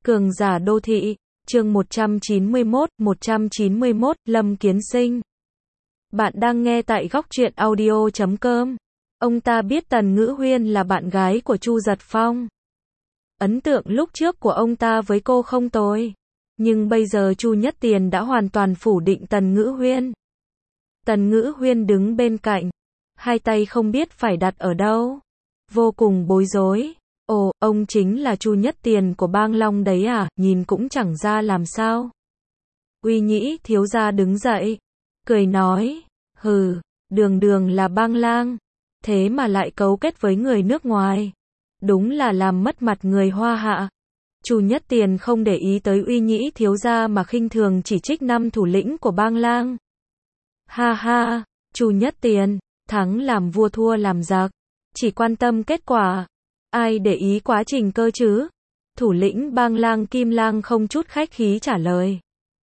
Cường giả đô thị, chương 191, Lâm Kiến Sinh. Bạn đang nghe tại góc truyện audio.com. Ông ta biết Tần Ngữ Huyên là bạn gái của Chu Giật Phong. Ấn tượng lúc trước của ông ta với cô không tồi. Nhưng bây giờ Chu Nhất Tiền đã hoàn toàn phủ định Tần Ngữ Huyên. Tần Ngữ Huyên đứng bên cạnh, hai tay không biết phải đặt ở đâu. Vô cùng bối rối. Ồ, ông chính là Chu Nhất Tiền của Bang Long đấy à, nhìn cũng chẳng ra làm sao. Uy Nhĩ thiếu gia đứng dậy, cười nói, hừ, đường đường là bang lang, thế mà lại cấu kết với người nước ngoài. Đúng là làm mất mặt người Hoa Hạ. Chu Nhất Tiền không để ý tới Uy Nhĩ thiếu gia mà khinh thường chỉ trích năm thủ lĩnh của Bang Lang. Ha ha, Chu Nhất Tiền, thắng làm vua thua làm giặc, chỉ quan tâm kết quả. Ai để ý quá trình cơ chứ? Thủ lĩnh Bang Lang Kim Lang không chút khách khí trả lời.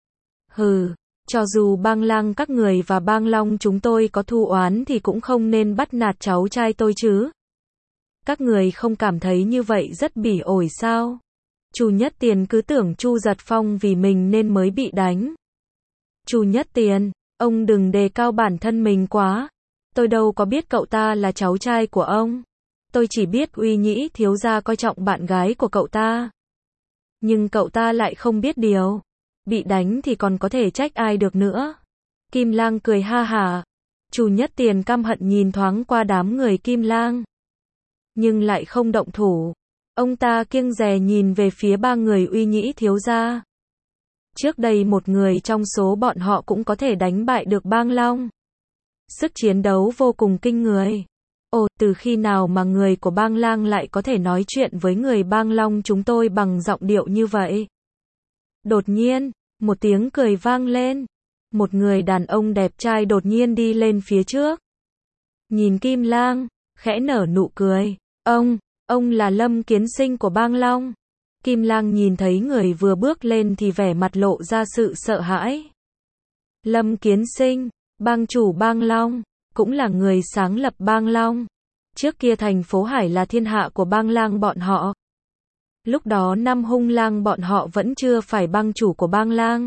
Hừ, cho dù Bang Lang các người và Bang Long chúng tôi có thù oán thì cũng không nên bắt nạt cháu trai tôi chứ. Các người không cảm thấy như vậy rất bỉ ổi sao? Chu Nhất Tiền cứ tưởng Chu Giật Phong vì mình nên mới bị đánh. Chu Nhất Tiền, ông đừng đề cao bản thân mình quá. Tôi đâu có biết cậu ta là cháu trai của ông. Tôi chỉ biết Uy Nhĩ thiếu gia coi trọng bạn gái của cậu ta. Nhưng cậu ta lại không biết điều. Bị đánh thì còn có thể trách ai được nữa. Kim Lang cười ha hả. Chu Nhất Tiền căm hận nhìn thoáng qua đám người Kim Lang. Nhưng lại không động thủ. Ông ta kiêng dè nhìn về phía ba người Uy Nhĩ thiếu gia. Trước đây một người trong số bọn họ cũng có thể đánh bại được Bang Long. Sức chiến đấu vô cùng kinh người. Ồ, từ khi nào mà người của Bang Lang lại có thể nói chuyện với người Bang Long chúng tôi bằng giọng điệu như vậy? Đột nhiên, một tiếng cười vang lên. Một người đàn ông đẹp trai đột nhiên đi lên phía trước. Nhìn Kim Lang, khẽ nở nụ cười. Ông là Lâm Kiến Sinh của Bang Long. Kim Lang nhìn thấy người vừa bước lên thì vẻ mặt lộ ra sự sợ hãi. Lâm Kiến Sinh, bang chủ Bang Long, cũng là người sáng lập Bang Long. Trước kia thành phố Hải là thiên hạ của Bang Lang bọn họ. Lúc đó năm Hung Lang bọn họ vẫn chưa phải bang chủ của Bang Lang.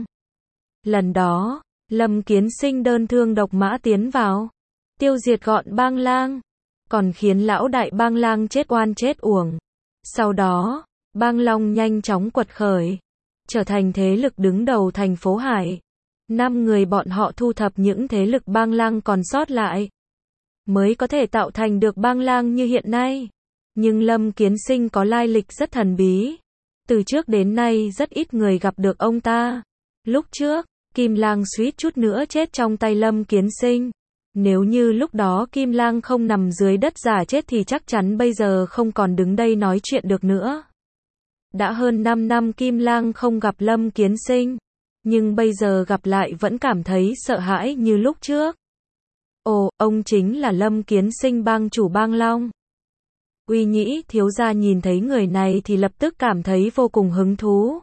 Lần đó, Lâm Kiến Sinh đơn thương độc mã tiến vào, tiêu diệt gọn Bang Lang, còn khiến lão đại Bang Lang chết oan chết uổng. Sau đó, Bang Long nhanh chóng quật khởi, trở thành thế lực đứng đầu thành phố Hải. 5 người bọn họ thu thập những thế lực Bang Lang còn sót lại, mới có thể tạo thành được Bang Lang như hiện nay. Nhưng Lâm Kiến Sinh có lai lịch rất thần bí. Từ trước đến nay rất ít người gặp được ông ta. Lúc trước, Kim Lang suýt chút nữa chết trong tay Lâm Kiến Sinh. Nếu như lúc đó Kim Lang không nằm dưới đất giả chết thì chắc chắn bây giờ không còn đứng đây nói chuyện được nữa. Đã hơn 5 năm Kim Lang không gặp Lâm Kiến Sinh. Nhưng bây giờ gặp lại vẫn cảm thấy sợ hãi như lúc trước. Ồ, ông chính là Lâm Kiến Sinh bang chủ Bang Long. Uy Nhĩ thiếu gia nhìn thấy người này thì lập tức cảm thấy vô cùng hứng thú.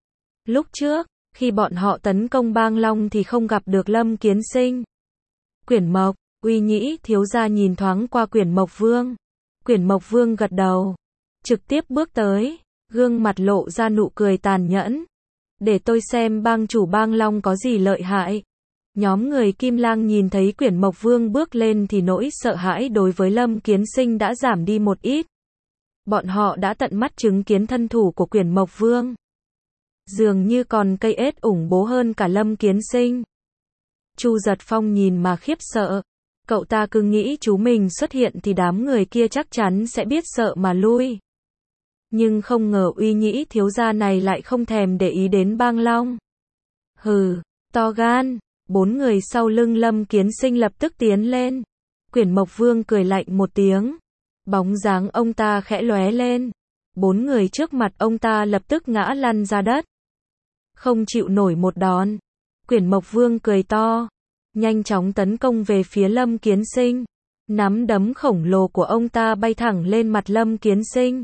Lúc trước, khi bọn họ tấn công Bang Long thì không gặp được Lâm Kiến Sinh. Quyển Mộc, Uy Nhĩ thiếu gia nhìn thoáng qua Quyển Mộc Vương. Quyển Mộc Vương gật đầu, trực tiếp bước tới, gương mặt lộ ra nụ cười tàn nhẫn. Để tôi xem bang chủ Bang Long có gì lợi hại. Nhóm người Kim Lang nhìn thấy Quyển Mộc Vương bước lên thì nỗi sợ hãi đối với Lâm Kiến Sinh đã giảm đi một ít. Bọn họ đã tận mắt chứng kiến thân thủ của Quyển Mộc Vương. Dường như còn cây ếch ủng bố hơn cả Lâm Kiến Sinh. Chu Giật Phong nhìn mà khiếp sợ. Cậu ta cứ nghĩ chú mình xuất hiện thì đám người kia chắc chắn sẽ biết sợ mà lui. Nhưng không ngờ Uy Nhĩ thiếu gia này lại không thèm để ý đến Bang Long. Hừ, to gan. 4 người sau lưng Lâm Kiến Sinh lập tức tiến lên. Quyển Mộc Vương cười lạnh một tiếng. Bóng dáng ông ta khẽ lóe lên. 4 người trước mặt ông ta lập tức ngã lăn ra đất. Không chịu nổi một đòn. Quyển Mộc Vương cười to, nhanh chóng tấn công về phía Lâm Kiến Sinh. Nắm đấm khổng lồ của ông ta bay thẳng lên mặt Lâm Kiến Sinh.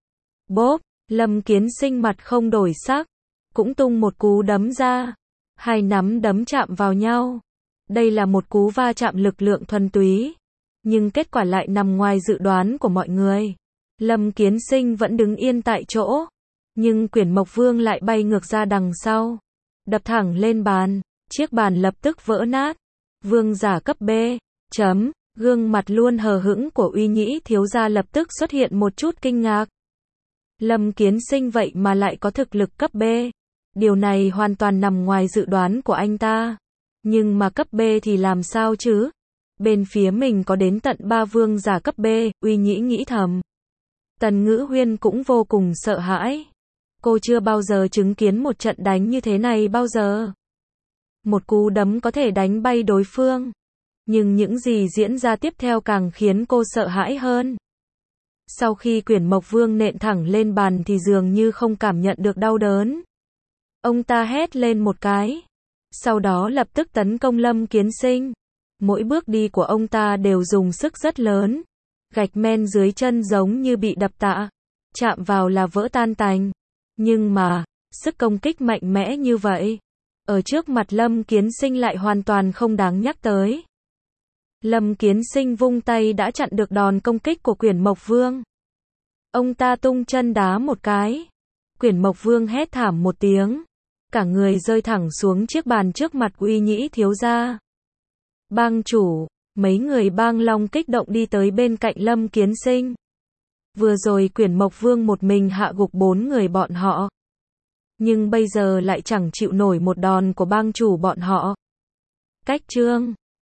Bốp, Lâm Kiến Sinh mặt không đổi sắc, cũng tung một cú đấm ra. Hai nắm đấm chạm vào nhau. Đây là một cú va chạm lực lượng thuần túy. Nhưng kết quả lại nằm ngoài dự đoán của mọi người. Lâm Kiến Sinh vẫn đứng yên tại chỗ. Nhưng Quyển Mộc Vương lại bay ngược ra đằng sau, đập thẳng lên bàn, chiếc bàn lập tức vỡ nát. Vương giả cấp B. Gương mặt luôn hờ hững của Uy Nhĩ thiếu gia lập tức xuất hiện một chút kinh ngạc. Lâm Kiến Sinh vậy mà lại có thực lực cấp B. Điều này hoàn toàn nằm ngoài dự đoán của anh ta. Nhưng mà cấp B thì làm sao chứ? Bên phía mình có đến tận 3 vương giả cấp B, Uy Nhĩ nghĩ thầm. Tần Ngữ Huyên cũng vô cùng sợ hãi. Cô chưa bao giờ chứng kiến một trận đánh như thế này bao giờ. Một cú đấm có thể đánh bay đối phương. Nhưng những gì diễn ra tiếp theo càng khiến cô sợ hãi hơn. Sau khi Quyển Mộc Vương nện thẳng lên bàn thì dường như không cảm nhận được đau đớn. Ông ta hét lên một cái. Sau đó lập tức tấn công Lâm Kiến Sinh. Mỗi bước đi của ông ta đều dùng sức rất lớn. Gạch men dưới chân giống như bị đập tạ. Chạm vào là vỡ tan tành. Nhưng mà, sức công kích mạnh mẽ như vậy, ở trước mặt Lâm Kiến Sinh lại hoàn toàn không đáng nhắc tới. Lâm Kiến Sinh vung tay đã chặn được đòn công kích của Quyển Mộc Vương. Ông ta tung chân đá một cái. Quyển Mộc Vương hét thảm một tiếng. Cả người rơi thẳng xuống chiếc bàn trước mặt Uy Nhĩ thiếu gia. Bang chủ, mấy người Bang Long kích động đi tới bên cạnh Lâm Kiến Sinh. Vừa rồi Quyển Mộc Vương một mình hạ gục 4 người bọn họ. Nhưng bây giờ lại chẳng chịu nổi một đòn của bang chủ bọn họ. Cách chương